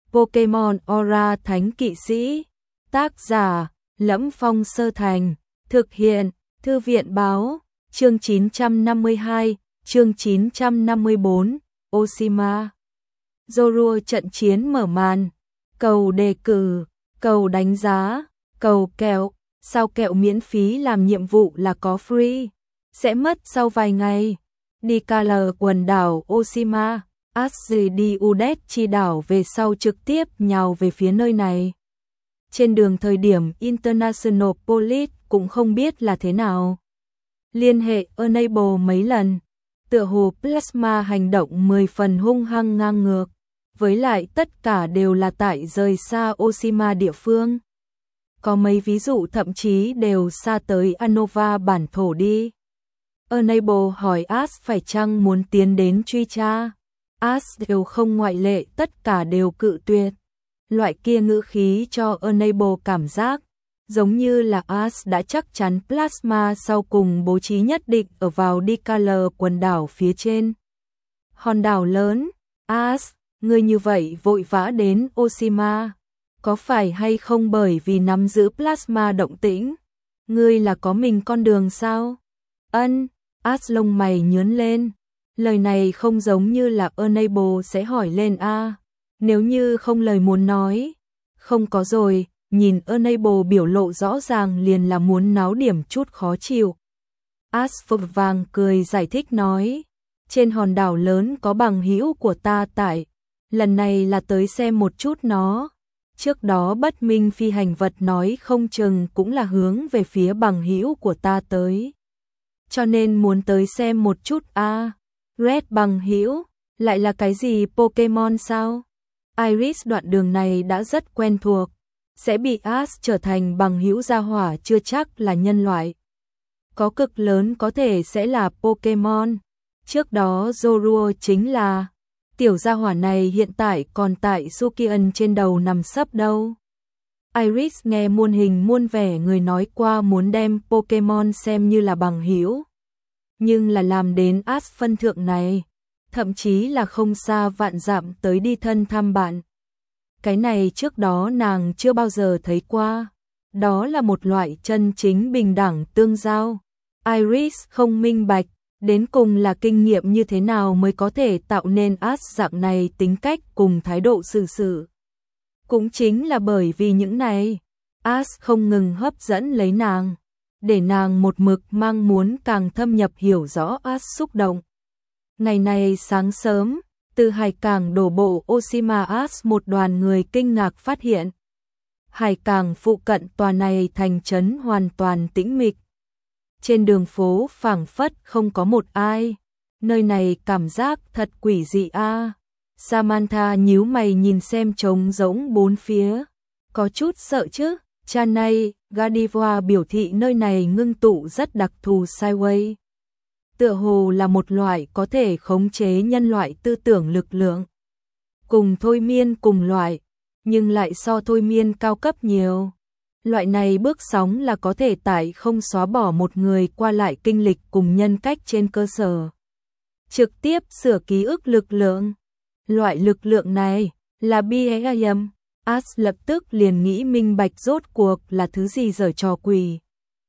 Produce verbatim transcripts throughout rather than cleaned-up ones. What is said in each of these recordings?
Pokemon Aura Thánh Kỵ Sĩ. Tác giả: Lẫm Phong Sơ Thành. Thực hiện: Thư viện Báo. Chương chín trăm năm mươi hai, chương chín trăm năm mươi bốn, Oshima. Zorua trận chiến mở màn. Cầu đề cử, cầu đánh giá, cầu kẹo. Sao kẹo miễn phí làm nhiệm vụ là có free. Sẽ mất sau vài ngày. Đi Color quần đảo Oshima. Asridiudet chi đảo về sau trực tiếp nhào về phía nơi này. Trên đường thời điểm International Police cũng không biết là thế nào. Liên hệ Enable mấy lần. Tựa hồ Plasma hành động mười phần hung hăng ngang ngược. Với lại tất cả đều là tại rời xa Oshima địa phương. Có mấy ví dụ thậm chí đều xa tới Anova bản thổ đi. Enable hỏi Ash phải chăng muốn tiến đến truy tra. Ash đều không ngoại lệ, tất cả đều cự tuyệt. Loại kia ngữ khí cho Enable cảm giác giống như là Ash đã chắc chắn Plasma sau cùng bố trí nhất định ở vào Decalar quần đảo phía trên. Hòn đảo lớn. Ash, ngươi như vậy vội vã đến Oshima, có phải hay không bởi vì nắm giữ Plasma động tĩnh? Ngươi là có mình con đường sao? Ân. Ash lông mày nhướng lên. Lời này không giống như là Enable sẽ hỏi lên a. Nếu như không lời muốn nói. Không có rồi, nhìn Enable biểu lộ rõ ràng liền là muốn náo điểm chút khó chịu. Ash vội vàng cười giải thích nói. Trên hòn đảo lớn có bằng hữu của ta tại. Lần này là tới xem một chút nó. Trước đó bất minh phi hành vật nói không chừng cũng là hướng về phía bằng hữu của ta tới. Cho nên muốn tới xem một chút a. À, Red bằng hữu, lại là cái gì Pokemon sao? Iris đoạn đường này đã rất quen thuộc, sẽ bị Ash trở thành bằng hữu gia hỏa chưa chắc là nhân loại. Có cực lớn có thể sẽ là Pokemon. Trước đó Zorua chính là tiểu gia hỏa này hiện tại còn tại Sukian trên đầu nằm sấp đâu. Iris nghe muôn hình muôn vẻ người nói qua muốn đem Pokemon xem như là bằng hữu. Nhưng là làm đến Ash phân thượng này, thậm chí là không xa vạn dặm tới đi thân thăm bạn. Cái này trước đó nàng chưa bao giờ thấy qua. Đó là một loại chân chính bình đẳng tương giao. Iris không minh bạch, đến cùng là kinh nghiệm như thế nào mới có thể tạo nên Ash dạng này tính cách cùng thái độ xử sự. Cũng chính là bởi vì những này, Ash không ngừng hấp dẫn lấy nàng, để nàng một mực mang muốn càng thâm nhập hiểu rõ Ash xúc động. Ngày này sáng sớm, từ hải cảng đổ bộ Oshima, Ash một đoàn người kinh ngạc phát hiện. Hải cảng phụ cận tòa này thành trấn hoàn toàn tĩnh mịch. Trên đường phố phảng phất không có một ai. Nơi này cảm giác thật quỷ dị a. À. Samantha nhíu mày nhìn xem trống rỗng bốn phía. Có chút sợ chứ. Chanay, Godiva biểu thị nơi này ngưng tụ rất đặc thù Sideway. Tựa hồ là một loại có thể khống chế nhân loại tư tưởng lực lượng. Cùng thôi miên cùng loại, nhưng lại so thôi miên cao cấp nhiều. Loại này bước sóng là có thể tại không xóa bỏ một người qua lại kinh lịch cùng nhân cách trên cơ sở. Trực tiếp sửa ký ức lực lượng. Loại lực lượng này là bê a em. Ash lập tức liền nghĩ minh bạch rốt cuộc là thứ gì giở trò quỷ.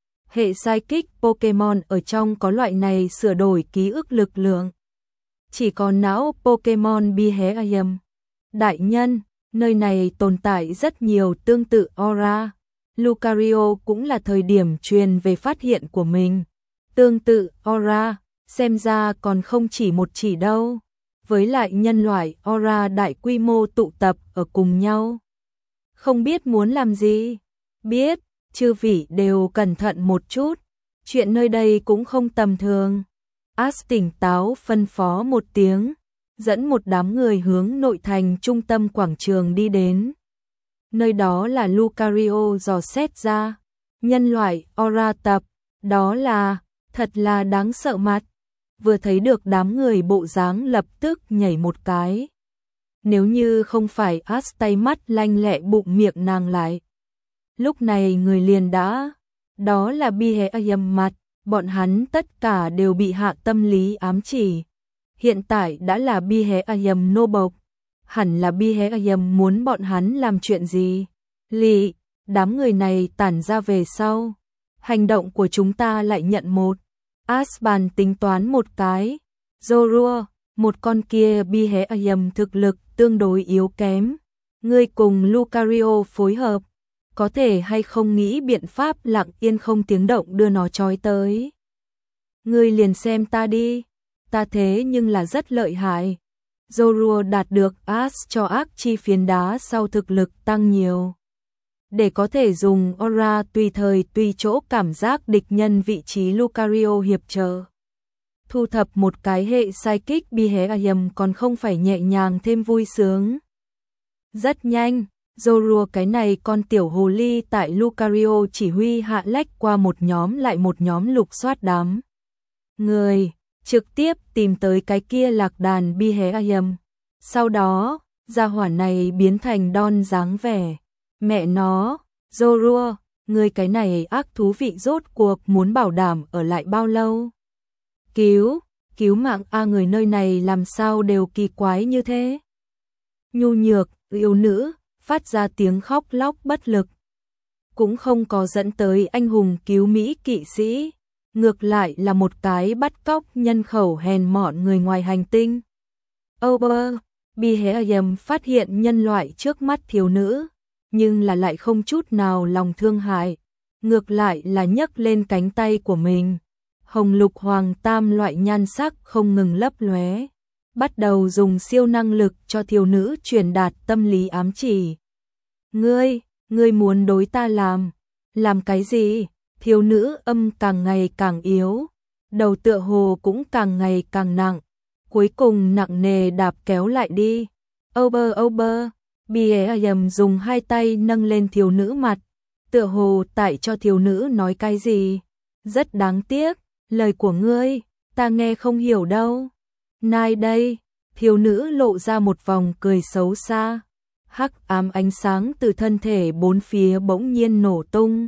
Hệ Psychic Pokemon ở trong có loại này sửa đổi ký ức lực lượng. Chỉ có não Pokemon bê a em. Đại nhân, nơi này tồn tại rất nhiều tương tự Aura. Lucario cũng là thời điểm truyền về phát hiện của mình. Tương tự Aura, xem ra còn không chỉ một chỉ đâu. Với lại nhân loại Aura đại quy mô tụ tập ở cùng nhau. Không biết muốn làm gì? Biết, chư vị đều cẩn thận một chút. Chuyện nơi đây cũng không tầm thường. Ash tỉnh táo phân phó một tiếng, dẫn một đám người hướng nội thành trung tâm quảng trường đi đến. Nơi đó là Lucario dò xét ra. Nhân loại Aura tập, đó là, thật là đáng sợ mặt. Vừa thấy được đám người bộ dáng lập tức nhảy một cái. Nếu như không phải Ash tay mắt lanh lẹ bụng miệng nàng lại. Lúc này người liền đã, đó là bê a em mặt, bọn hắn tất cả đều bị hạ tâm lý ám chỉ. Hiện tại đã là bê a em nô bộc. hẳn là Bihayam muốn bọn hắn làm chuyện gì. Lị, đám người này tản ra về sau. Hành động của chúng ta lại nhận một. Asban tính toán một cái. Zorua, một con kia Bihayam thực lực tương đối yếu kém. Ngươi cùng Lucario phối hợp. Có thể hay không nghĩ biện pháp lặng yên không tiếng động đưa nó trói tới. Ngươi liền xem ta đi. Ta thế nhưng là rất lợi hại. Zorua đạt được As cho ác chi phiến đá sau thực lực tăng nhiều. Để có thể dùng aura tùy thời tùy chỗ cảm giác địch nhân vị trí Lucario hiệp trợ. Thu thập một cái hệ psychic Bihayam còn không phải nhẹ nhàng thêm vui sướng. Rất nhanh, Zorua cái này con tiểu hồ ly tại Lucario chỉ huy hạ lách qua một nhóm lại một nhóm lục soát đám người, trực tiếp tìm tới cái kia lạc đàn Bihayam. Sau đó, gia hỏa này biến thành Don dáng vẻ. Mẹ nó, Zorua, người cái này ác thú vị rốt cuộc muốn bảo đảm ở lại bao lâu? Cứu, cứu mạng a, người nơi này làm sao đều kỳ quái như thế? Nhu nhược, yêu nữ, phát ra tiếng khóc lóc bất lực. Cũng không có dẫn tới anh hùng cứu Mỹ kỵ sĩ, ngược lại là một cái bắt cóc nhân khẩu hèn mọn người ngoài hành tinh. Ober, Bihayam phát hiện nhân loại trước mắt thiếu nữ, nhưng là lại không chút nào lòng thương hại, ngược lại là nhấc lên cánh tay của mình. Hồng lục hoàng tam loại nhan sắc không ngừng lấp lóe, bắt đầu dùng siêu năng lực cho thiếu nữ truyền đạt tâm lý ám chỉ. Ngươi, ngươi muốn đối ta làm, làm cái gì? Thiếu nữ âm càng ngày càng yếu, đầu tựa hồ cũng càng ngày càng nặng, cuối cùng nặng nề đạp kéo lại đi. Ober Ober, Bihayam dùng hai tay nâng lên thiếu nữ mặt, tựa hồ tại cho thiếu nữ nói cái gì. Rất đáng tiếc, lời của ngươi, ta nghe không hiểu đâu. Nai đây, thiếu nữ lộ ra một vòng cười xấu xa. Hắc ám ánh sáng từ thân thể bốn phía bỗng nhiên nổ tung.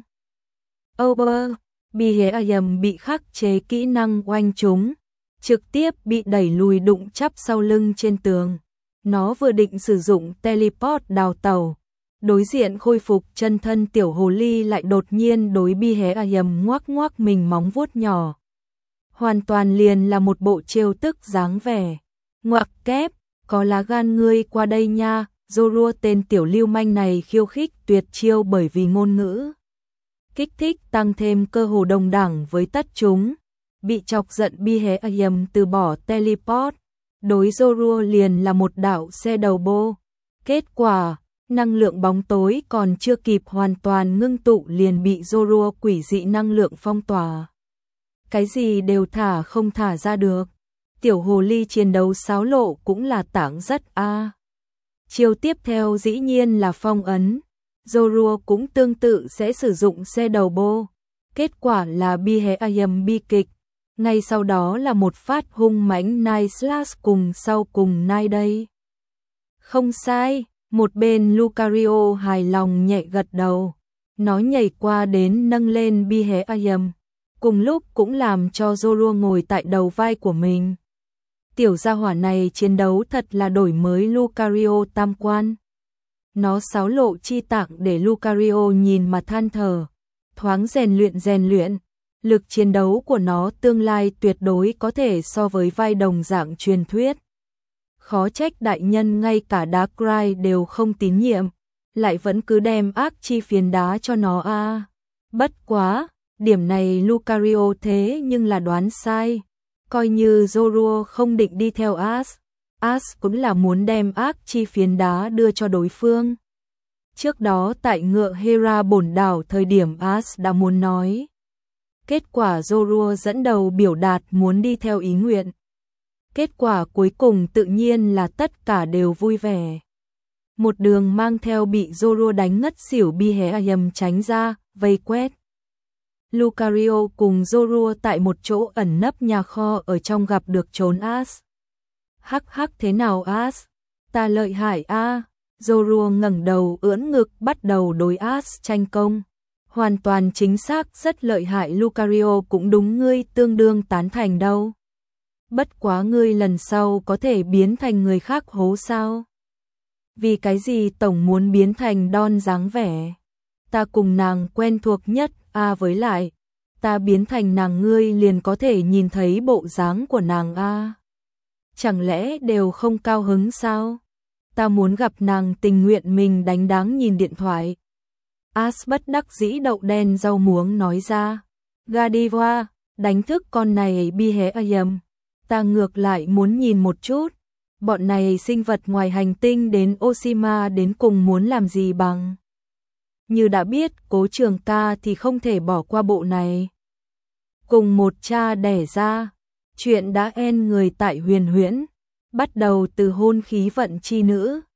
Ober, Bihayam bị khắc chế kỹ năng oanh trúng, trực tiếp bị đẩy lùi đụng chắp sau lưng trên tường. Nó vừa định sử dụng teleport đào tẩu, đối diện khôi phục chân thân tiểu hồ ly lại đột nhiên đối Bihayam ngoác ngoác mình móng vuốt nhỏ. Hoàn toàn liền là một bộ trêu tức dáng vẻ. Ngoặc kép, có lá gan ngươi qua đây nha. Zorua tên tiểu lưu manh này khiêu khích tuyệt chiêu bởi vì ngôn ngữ kích thích tăng thêm cơ hồ đồng đẳng với tất chúng. Bị chọc giận Bihayam từ bỏ teleport, đối Zorua liền là một đạo xe đầu bô. Kết quả, năng lượng bóng tối còn chưa kịp hoàn toàn ngưng tụ liền bị Zorua quỷ dị năng lượng phong tỏa. Cái gì đều thả không thả ra được. Tiểu hồ ly chiến đấu xáo lộ cũng là tảng rất a. À. Chiêu tiếp theo dĩ nhiên là phong ấn. Zorua cũng tương tự sẽ sử dụng xe đầu bô. Kết quả là Bihayam bi kịch. Ngay sau đó là một phát hung mãnh Night Slash cùng sau cùng Night đây. Không sai, một bên Lucario hài lòng nhẹ gật đầu. Nó nhảy qua đến nâng lên Bihayam, cùng lúc cũng làm cho Zorua ngồi tại đầu vai của mình. Tiểu gia hỏa này chiến đấu thật là đổi mới Lucario tam quan. Nó xáo lộ chi tạng để Lucario nhìn mà than thở, thoáng rèn luyện rèn luyện. Lực chiến đấu của nó tương lai tuyệt đối có thể so với vai đồng dạng truyền thuyết. Khó trách đại nhân ngay cả Darkrai đều không tín nhiệm, lại vẫn cứ đem ác chi phiến đá cho nó a. À. Bất quá, điểm này Lucario thế nhưng là đoán sai. Coi như Zorua không định đi theo As, As cũng là muốn đem ác chi phiến đá đưa cho đối phương. Trước đó tại ngựa Hera bổn đảo thời điểm As đã muốn nói. Kết quả Zorua dẫn đầu biểu đạt muốn đi theo ý nguyện. Kết quả cuối cùng tự nhiên là tất cả đều vui vẻ. Một đường mang theo bị Zorua đánh ngất xỉu Bihayam tránh ra, vây quét. Lucario cùng Zorua tại một chỗ ẩn nấp nhà kho ở trong gặp được trốn As. Hắc hắc thế nào As? Ta lợi hại a. À. Zorua ngẩng đầu ưỡn ngực bắt đầu đối As tranh công. Hoàn toàn chính xác rất lợi hại Lucario cũng đúng ngươi tương đương tán thành đâu. Bất quá ngươi lần sau có thể biến thành người khác hố sao? vì cái gì tổng muốn biến thành Don dáng vẻ. Ta cùng nàng quen thuộc nhất, a với lại, ta biến thành nàng ngươi liền có thể nhìn thấy bộ dáng của nàng a. Chẳng lẽ đều không cao hứng sao? Ta muốn gặp nàng tình nguyện mình đánh đáng nhìn điện thoại. As bất đắc dĩ đậu đen rau muống nói ra. Gadiva, đánh thức con này bi hé ayam. Ta ngược lại muốn nhìn một chút. Bọn này sinh vật ngoài hành tinh đến Oshima đến cùng muốn làm gì bằng. Như đã biết Cố Trường Ca thì không thể bỏ qua bộ này. Cùng một cha đẻ ra, chuyện đã en người tại Huyền Huyễn, bắt đầu từ hôn khí vận chi nữ,